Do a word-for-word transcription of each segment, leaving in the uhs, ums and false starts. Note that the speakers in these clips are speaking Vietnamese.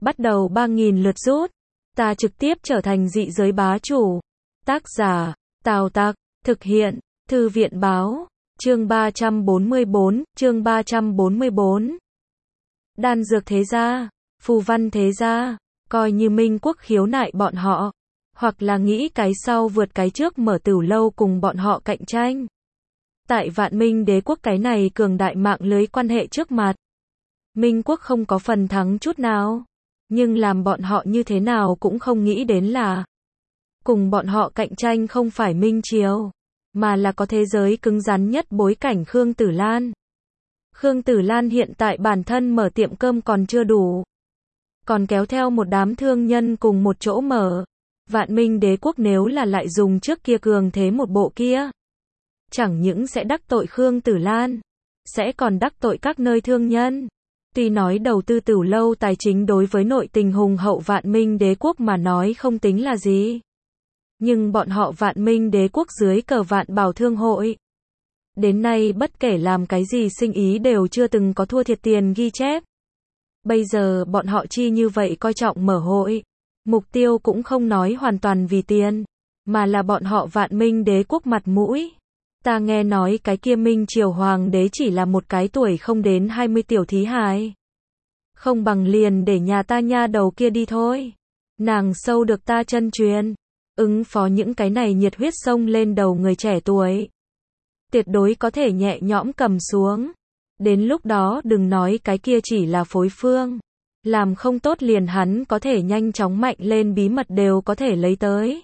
bắt đầu ba nghìn lượt rút. Ta trực tiếp trở thành dị giới bá chủ. Tác giả, Tào Tặc, thực hiện, Thư viện báo, chương ba trăm bốn mươi bốn, chương ba trăm bốn mươi bốn. Đan dược thế gia, phù văn thế gia, coi như Minh Quốc khiếu nại bọn họ, hoặc là nghĩ cái sau vượt cái trước mở tửu lâu cùng bọn họ cạnh tranh. Tại Vạn Minh Đế quốc cái này cường đại mạng lưới quan hệ trước mặt, Minh Quốc không có phần thắng chút nào, nhưng làm bọn họ như thế nào cũng không nghĩ đến là cùng bọn họ cạnh tranh không phải Minh Triều, mà là có thế giới cứng rắn nhất bối cảnh Khương Tử Lan. Khương Tử Lan hiện tại bản thân mở tiệm cơm còn chưa đủ, còn kéo theo một đám thương nhân cùng một chỗ mở. Vạn Minh Đế quốc nếu là lại dùng trước kia cường thế một bộ kia, chẳng những sẽ đắc tội Khương Tử Lan, sẽ còn đắc tội các nơi thương nhân. Tuy nói đầu tư tửu lâu tài chính đối với nội tình hùng hậu Vạn Minh Đế quốc mà nói không tính là gì, nhưng bọn họ Vạn Minh Đế quốc dưới cờ Vạn Bảo Thương hội, đến nay bất kể làm cái gì sinh ý đều chưa từng có thua thiệt tiền ghi chép. Bây giờ bọn họ chi như vậy coi trọng mở hội, mục tiêu cũng không nói hoàn toàn vì tiền, mà là bọn họ Vạn Minh Đế quốc mặt mũi. Ta nghe nói cái kia Minh Triều Hoàng đế chỉ là một cái tuổi không đến hai mươi tiểu thí hài. Không bằng liền để nhà ta nha đầu kia đi thôi. Nàng sâu được ta chân truyền, ứng phó những cái này nhiệt huyết sông lên đầu người trẻ tuổi, tuyệt đối có thể nhẹ nhõm cầm xuống. Đến lúc đó đừng nói cái kia chỉ là phối phương, làm không tốt liền hắn có thể nhanh chóng mạnh lên bí mật đều có thể lấy tới.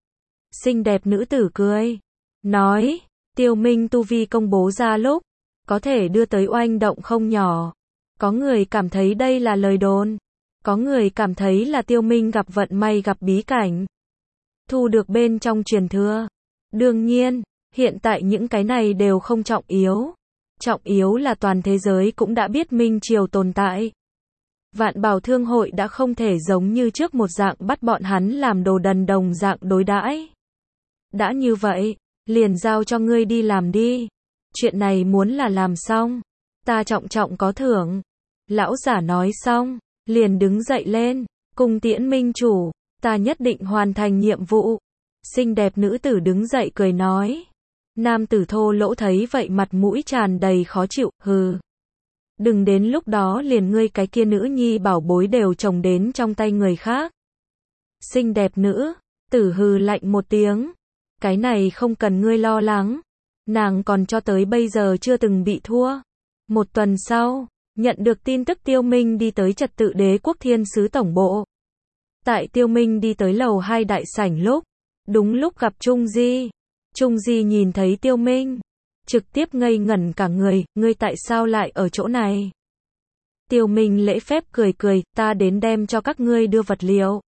Xinh đẹp nữ tử cười, nói, Tiêu Minh tu vi công bố ra lúc, có thể đưa tới oanh động không nhỏ. Có người cảm thấy đây là lời đồn, có người cảm thấy là Tiêu Minh gặp vận may gặp bí cảnh, thu được bên trong truyền thừa. Đương nhiên, hiện tại những cái này đều không trọng yếu. Trọng yếu là toàn thế giới cũng đã biết Minh Triều tồn tại. Vạn Bảo Thương hội đã không thể giống như trước một dạng bắt bọn hắn làm đồ đần đồng dạng đối đãi. Đã như vậy, liền giao cho ngươi đi làm đi. Chuyện này muốn là làm xong, ta trọng trọng có thưởng. Lão giả nói xong, liền đứng dậy lên, cùng tiễn Minh chủ, ta nhất định hoàn thành nhiệm vụ. Xinh đẹp nữ tử đứng dậy cười nói. Nam tử thô lỗ thấy vậy mặt mũi tràn đầy khó chịu, hừ. Đừng đến lúc đó liền ngươi cái kia nữ nhi bảo bối đều trồng đến trong tay người khác. Xinh đẹp nữ tử hừ lạnh một tiếng. Cái này không cần ngươi lo lắng. Nàng còn cho tới bây giờ chưa từng bị thua. Một tuần sau, nhận được tin tức Tiêu Minh đi tới Trật Tự Đế quốc Thiên sứ tổng bộ. Tại Tiêu Minh đi tới lầu hai đại sảnh lúc, đúng lúc gặp Trung Di. Trung Di nhìn thấy Tiêu Minh, trực tiếp ngây ngẩn cả người, ngươi tại sao lại ở chỗ này? Tiêu Minh lễ phép cười cười, ta đến đem cho các ngươi đưa vật liệu.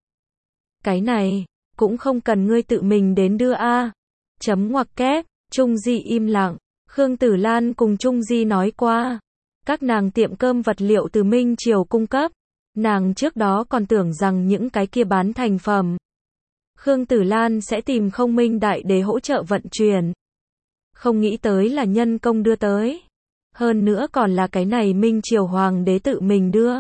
Cái này, cũng không cần ngươi tự mình đến đưa a. Chấm ngoặc kép, Trung Di im lặng, Khương Tử Lan cùng Trung Di nói qua, các nàng tiệm cơm vật liệu từ Minh Triều cung cấp, nàng trước đó còn tưởng rằng những cái kia bán thành phẩm. Khương Tử Lan sẽ tìm Không Minh Đại Đế hỗ trợ vận chuyển. Không nghĩ tới là nhân công đưa tới. Hơn nữa còn là cái này Minh Triều Hoàng đế tự mình đưa.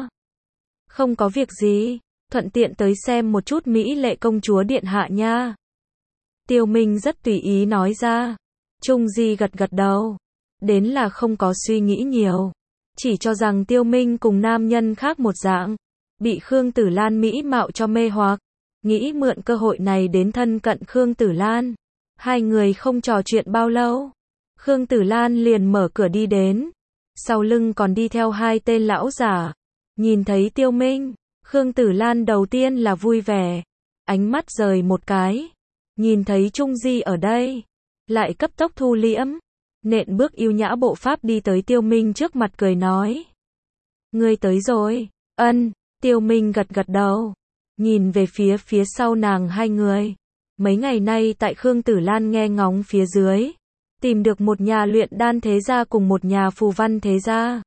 Không có việc gì, thuận tiện tới xem một chút Mỹ lệ công chúa điện hạ nha. Tiêu Minh rất tùy ý nói ra. Trung Di gật gật đầu. Đến là không có suy nghĩ nhiều. Chỉ cho rằng Tiêu Minh cùng nam nhân khác một dạng. Bị Khương Tử Lan mỹ mạo cho mê hoặc. Nghĩ mượn cơ hội này đến thân cận Khương Tử Lan. Hai người không trò chuyện bao lâu, Khương Tử Lan liền mở cửa đi đến. Sau lưng còn đi theo hai tên lão giả. Nhìn thấy Tiêu Minh, Khương Tử Lan đầu tiên là vui vẻ. Ánh mắt rời một cái. Nhìn thấy Trung Di ở đây, lại cấp tốc thu liễm. Nện bước yêu nhã bộ pháp đi tới Tiêu Minh trước mặt cười nói. Ngươi tới rồi, ân, Tiêu Minh gật gật đầu. Nhìn về phía phía sau nàng hai người. Mấy ngày nay tại Khương Tử Lan nghe ngóng phía dưới, tìm được một nhà luyện đan thế gia cùng một nhà phù văn thế gia.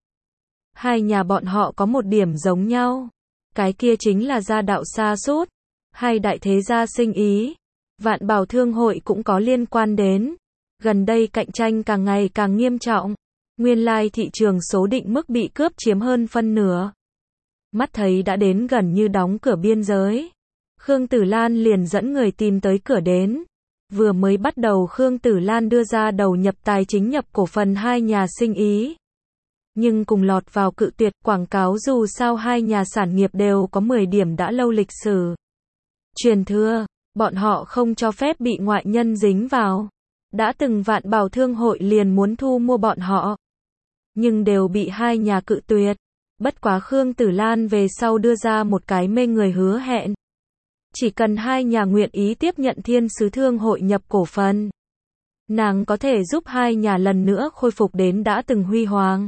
Hai nhà bọn họ có một điểm giống nhau. Cái kia chính là gia đạo xa sút. Hai đại thế gia sinh ý. Vạn Bảo Thương hội cũng có liên quan đến. Gần đây cạnh tranh càng ngày càng nghiêm trọng. Nguyên lai thị trường số định mức bị cướp chiếm hơn phân nửa. Mắt thấy đã đến gần như đóng cửa biên giới. Khương Tử Lan liền dẫn người tìm tới cửa đến. Vừa mới bắt đầu Khương Tử Lan đưa ra đầu nhập tài chính nhập cổ phần hai nhà sinh ý. Nhưng cùng lọt vào cự tuyệt quảng cáo dù sao hai nhà sản nghiệp đều có mười điểm đã lâu lịch sử. Truyền thừa, bọn họ không cho phép bị ngoại nhân dính vào. Đã từng Vạn Bảo Thương hội liền muốn thu mua bọn họ. Nhưng đều bị hai nhà cự tuyệt. Bất quá Khương Tử Lan về sau đưa ra một cái mê người hứa hẹn. Chỉ cần hai nhà nguyện ý tiếp nhận Thiên Sứ Thương hội nhập cổ phần, nàng có thể giúp hai nhà lần nữa khôi phục đến đã từng huy hoàng.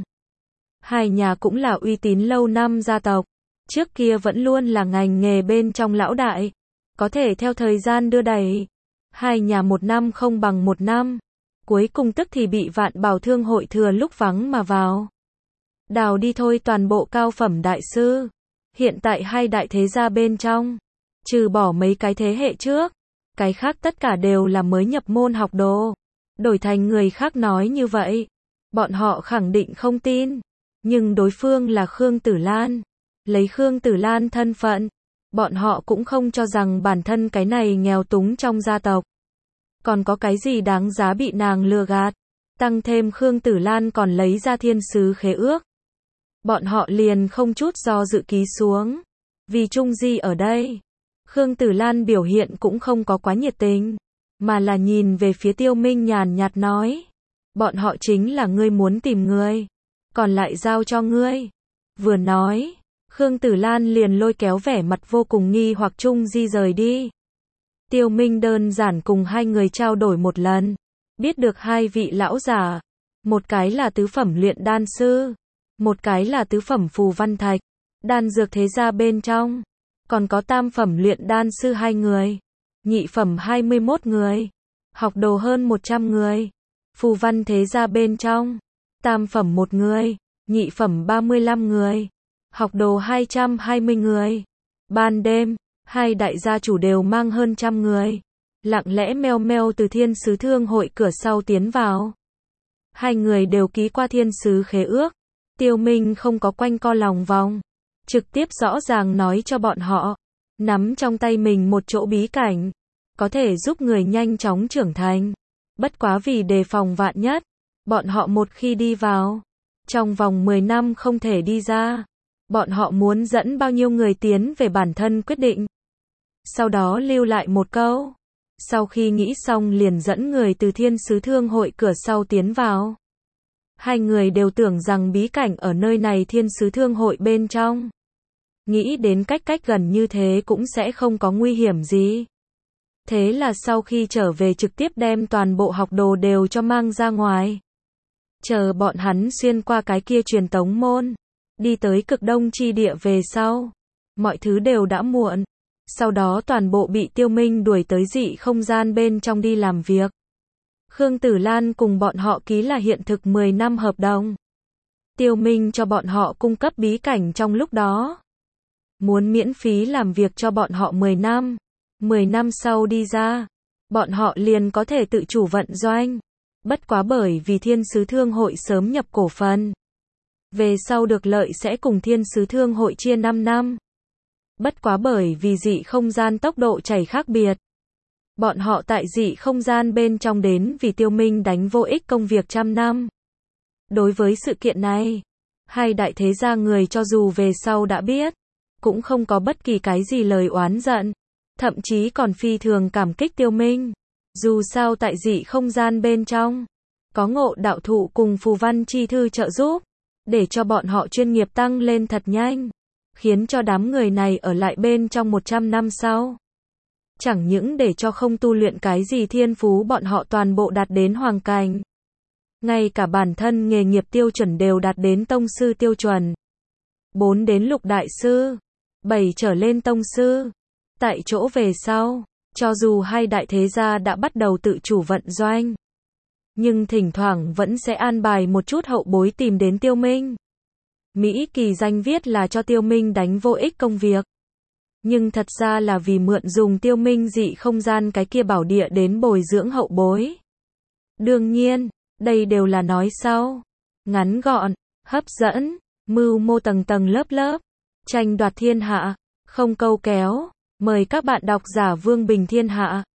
Hai nhà cũng là uy tín lâu năm gia tộc, trước kia vẫn luôn là ngành nghề bên trong lão đại, có thể theo thời gian đưa đẩy, hai nhà một năm không bằng một năm, cuối cùng tức thì bị Vạn Bảo Thương hội thừa lúc vắng mà vào. Đào đi thôi toàn bộ cao phẩm đại sư, hiện tại hai đại thế gia bên trong, trừ bỏ mấy cái thế hệ trước, cái khác tất cả đều là mới nhập môn học đồ. Đổi thành người khác nói như vậy, bọn họ khẳng định không tin. Nhưng đối phương là Khương Tử Lan. Lấy Khương Tử Lan thân phận, bọn họ cũng không cho rằng bản thân cái này nghèo túng trong gia tộc. Còn có cái gì đáng giá bị nàng lừa gạt. Tăng thêm Khương Tử Lan còn lấy ra thiên sứ khế ước. Bọn họ liền không chút do dự ký xuống. Vì Trung Di ở đây. Khương Tử Lan biểu hiện cũng không có quá nhiệt tình, mà là nhìn về phía Tiêu Minh nhàn nhạt nói. Bọn họ chính là ngươi muốn tìm người, còn lại giao cho ngươi. Vừa nói, Khương Tử Lan liền lôi kéo vẻ mặt vô cùng nghi hoặc Trung Di rời đi. Tiêu Minh đơn giản cùng hai người trao đổi một lần, biết được hai vị lão giả, một cái là tứ phẩm luyện đan sư, một cái là tứ phẩm phù văn thạch, đan dược thế gia bên trong. Còn có tam phẩm luyện đan sư hai người, nhị phẩm hai mươi mốt người, học đồ hơn một trăm người, phù văn thế gia bên trong, tam phẩm một người, nhị phẩm ba mươi lăm người, học đồ hai trăm hai mươi người. Ban đêm, hai đại gia chủ đều mang hơn trăm người, lặng lẽ meo meo từ Thiên Sứ Thương hội cửa sau tiến vào. Hai người đều ký qua thiên sứ khế ước, Tiêu Minh không có quanh co lòng vòng. Trực tiếp rõ ràng nói cho bọn họ, nắm trong tay mình một chỗ bí cảnh, có thể giúp người nhanh chóng trưởng thành. Bất quá vì đề phòng vạn nhất, bọn họ một khi đi vào, trong vòng mười năm không thể đi ra. Bọn họ muốn dẫn bao nhiêu người tiến về bản thân quyết định. Sau đó lưu lại một câu. Sau khi nghĩ xong liền dẫn người từ Thiên Sứ Thương hội cửa sau tiến vào. Hai người đều tưởng rằng bí cảnh ở nơi này Thiên Sứ Thương hội bên trong. Nghĩ đến cách cách gần như thế cũng sẽ không có nguy hiểm gì. Thế là sau khi trở về trực tiếp đem toàn bộ học đồ đều cho mang ra ngoài. Chờ bọn hắn xuyên qua cái kia truyền tống môn, đi tới cực đông chi địa về sau. Mọi thứ đều đã muộn. Sau đó toàn bộ bị Tiêu Minh đuổi tới dị không gian bên trong đi làm việc. Khương Tử Lan cùng bọn họ ký là hiện thực mười năm hợp đồng. Tiêu Minh cho bọn họ cung cấp bí cảnh trong lúc đó. Muốn miễn phí làm việc cho bọn họ mười năm. mười năm sau đi ra, bọn họ liền có thể tự chủ vận doanh. Bất quá bởi vì Thiên Sứ Thương hội sớm nhập cổ phần. Về sau được lợi sẽ cùng Thiên Sứ Thương hội chia năm năm. Bất quá bởi vì dị không gian tốc độ chảy khác biệt. Bọn họ tại dị không gian bên trong đến vì Tiêu Minh đánh vô ích công việc trăm năm. Đối với sự kiện này, hai đại thế gia người cho dù về sau đã biết, cũng không có bất kỳ cái gì lời oán giận, thậm chí còn phi thường cảm kích Tiêu Minh. Dù sao tại dị không gian bên trong, có ngộ đạo thụ cùng phù văn chi thư trợ giúp, để cho bọn họ chuyên nghiệp tăng lên thật nhanh, khiến cho đám người này ở lại bên trong một trăm năm sau. Chẳng những để cho không tu luyện cái gì thiên phú bọn họ toàn bộ đạt đến hoàng cảnh. Ngay cả bản thân nghề nghiệp tiêu chuẩn đều đạt đến tông sư tiêu chuẩn. bốn đến lục đại sư, bảy trở lên tông sư. Tại chỗ về sau, cho dù hai đại thế gia đã bắt đầu tự chủ vận doanh, nhưng thỉnh thoảng vẫn sẽ an bài một chút hậu bối tìm đến Tiêu Minh. Mỹ kỳ danh viết là cho Tiêu Minh đánh vô ích công việc. Nhưng thật ra là vì mượn dùng Tiêu Minh dị không gian cái kia bảo địa đến bồi dưỡng hậu bối. Đương nhiên, đây đều là nói sau. Ngắn gọn, hấp dẫn, mưu mô tầng tầng lớp lớp. tranh đoạt thiên hạ, không câu kéo. Mời các bạn đọc giả Vương Bình Thiên Hạ.